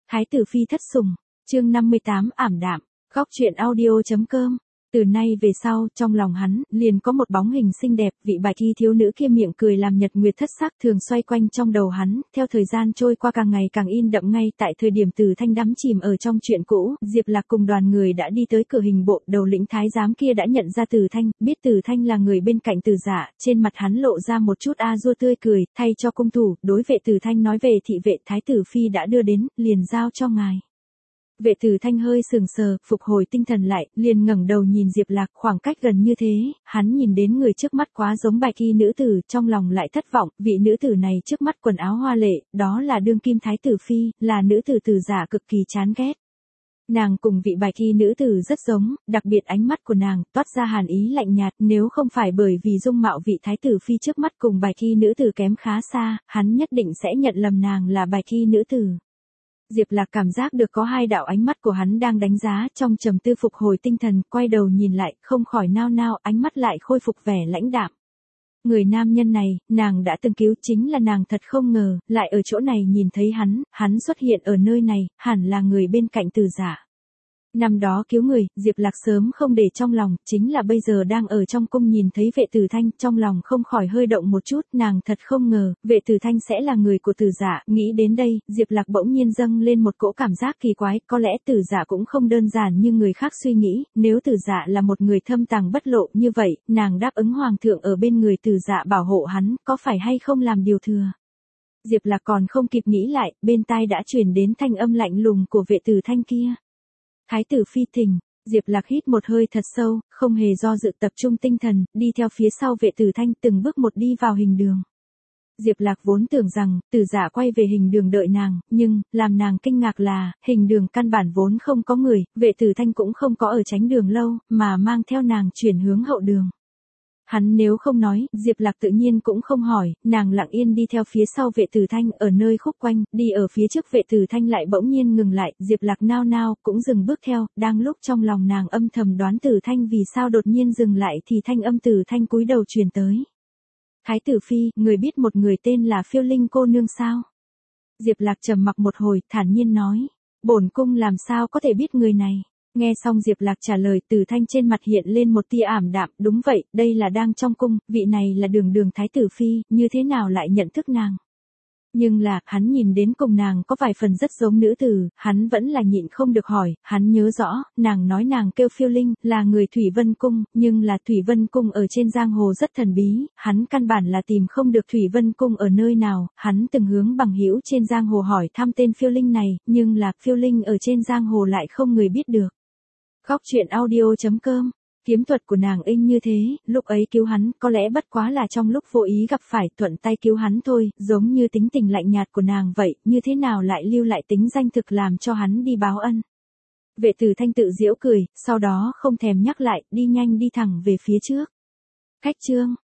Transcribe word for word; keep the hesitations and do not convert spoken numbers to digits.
Thái tử phi thất sủng, chương năm mươi tám ảm đạm, góc truyện audio.com. Từ nay về sau, trong lòng hắn, liền có một bóng hình xinh đẹp, vị bạch y thiếu nữ kia miệng cười làm nhật nguyệt thất sắc thường xoay quanh trong đầu hắn, theo thời gian trôi qua càng ngày càng in đậm. Ngay tại thời điểm Từ Thanh đắm chìm ở trong chuyện cũ, Diệp Lạc cùng đoàn người đã đi tới cửa hình bộ, đầu lĩnh thái giám kia đã nhận ra Từ Thanh, biết Từ Thanh là người bên cạnh Từ Dạ, trên mặt hắn lộ ra một chút a dua tươi cười, thay cho cung thủ, đối vệ Từ Thanh nói về thị vệ thái tử phi đã đưa đến, liền giao cho ngài. Vệ Từ Thanh hơi sừng sờ, phục hồi tinh thần lại, liền ngẩng đầu nhìn Diệp Lạc, khoảng cách gần như thế, hắn nhìn đến người trước mắt quá giống bạch y nữ tử, trong lòng lại thất vọng, vị nữ tử này trước mắt quần áo hoa lệ, đó là đương kim thái tử phi, là nữ tử Từ Dạ cực kỳ chán ghét. Nàng cùng vị bạch y nữ tử rất giống, đặc biệt ánh mắt của nàng toát ra hàn ý lạnh nhạt, nếu không phải bởi vì dung mạo vị thái tử phi trước mắt cùng bạch y nữ tử kém khá xa, hắn nhất định sẽ nhận lầm nàng là bạch y nữ tử. Diệp Lạc cảm giác được có hai đạo ánh mắt của hắn đang đánh giá, trong trầm tư phục hồi tinh thần, quay đầu nhìn lại, không khỏi nao nao, ánh mắt lại khôi phục vẻ lãnh đạm. Người nam nhân này, nàng đã từng cứu, chính là nàng thật không ngờ, lại ở chỗ này nhìn thấy hắn, hắn xuất hiện ở nơi này, hẳn là người bên cạnh Từ Dạ. Năm đó cứu người, Diệp Lạc sớm không để trong lòng, chính là bây giờ đang ở trong cung nhìn thấy vệ Từ Thanh, trong lòng không khỏi hơi động một chút, nàng thật không ngờ, vệ Từ Thanh sẽ là người của Từ Dạ, nghĩ đến đây, Diệp Lạc bỗng nhiên dâng lên một cỗ cảm giác kỳ quái, có lẽ Từ Dạ cũng không đơn giản như người khác suy nghĩ, nếu Từ Dạ là một người thâm tàng bất lộ như vậy, nàng đáp ứng hoàng thượng ở bên người Từ Dạ bảo hộ hắn, có phải hay không làm điều thừa. Diệp Lạc còn không kịp nghĩ lại, bên tai đã truyền đến thanh âm lạnh lùng của vệ Từ Thanh kia. Thái tử phi thỉnh. Diệp Lạc hít một hơi thật sâu, không hề do dự tập trung tinh thần, đi theo phía sau vệ Từ Thanh từng bước một đi vào hình đường. Diệp Lạc vốn tưởng rằng, Từ Dạ quay về hình đường đợi nàng, nhưng, làm nàng kinh ngạc là, hình đường căn bản vốn không có người, vệ Từ Thanh cũng không có ở tránh đường lâu, mà mang theo nàng chuyển hướng hậu đường. Hắn nếu không nói, Diệp Lạc tự nhiên cũng không hỏi, nàng lặng yên đi theo phía sau vệ Từ Thanh ở nơi khúc quanh, đi ở phía trước vệ Từ Thanh lại bỗng nhiên ngừng lại, Diệp Lạc nao nao, cũng dừng bước theo, đang lúc trong lòng nàng âm thầm đoán Từ Thanh vì sao đột nhiên dừng lại thì thanh âm Từ Thanh cúi đầu truyền tới. Thái tử phi, người biết một người tên là Phiêu Linh cô nương sao? Diệp Lạc trầm mặc một hồi, thản nhiên nói, bổn cung làm sao có thể biết người này? Nghe xong Diệp Lạc trả lời, Từ Thanh trên mặt hiện lên một tia ảm đạm, đúng vậy, đây là đang trong cung, vị này là Đường Đường thái tử phi, như thế nào lại nhận thức nàng? Nhưng là, hắn nhìn đến cùng nàng có vài phần rất giống nữ tử, hắn vẫn là nhịn không được hỏi, hắn nhớ rõ, nàng nói nàng kêu Phiêu Linh, là người Thủy Vân Cung, nhưng là Thủy Vân Cung ở trên giang hồ rất thần bí, hắn căn bản là tìm không được Thủy Vân Cung ở nơi nào, hắn từng hướng bằng hữu trên giang hồ hỏi thăm tên Phiêu Linh này, nhưng là Phiêu Linh ở trên giang hồ lại không người biết được. Góc truyện audio.com. Kiếm thuật của nàng inh như thế, lúc ấy cứu hắn, có lẽ bất quá là trong lúc vô ý gặp phải, thuận tay cứu hắn thôi, giống như tính tình lạnh nhạt của nàng vậy, như thế nào lại lưu lại tính danh thực làm cho hắn đi báo ân. Vệ Từ Thanh tự giễu cười, sau đó không thèm nhắc lại, đi nhanh đi thẳng về phía trước. Khách chương.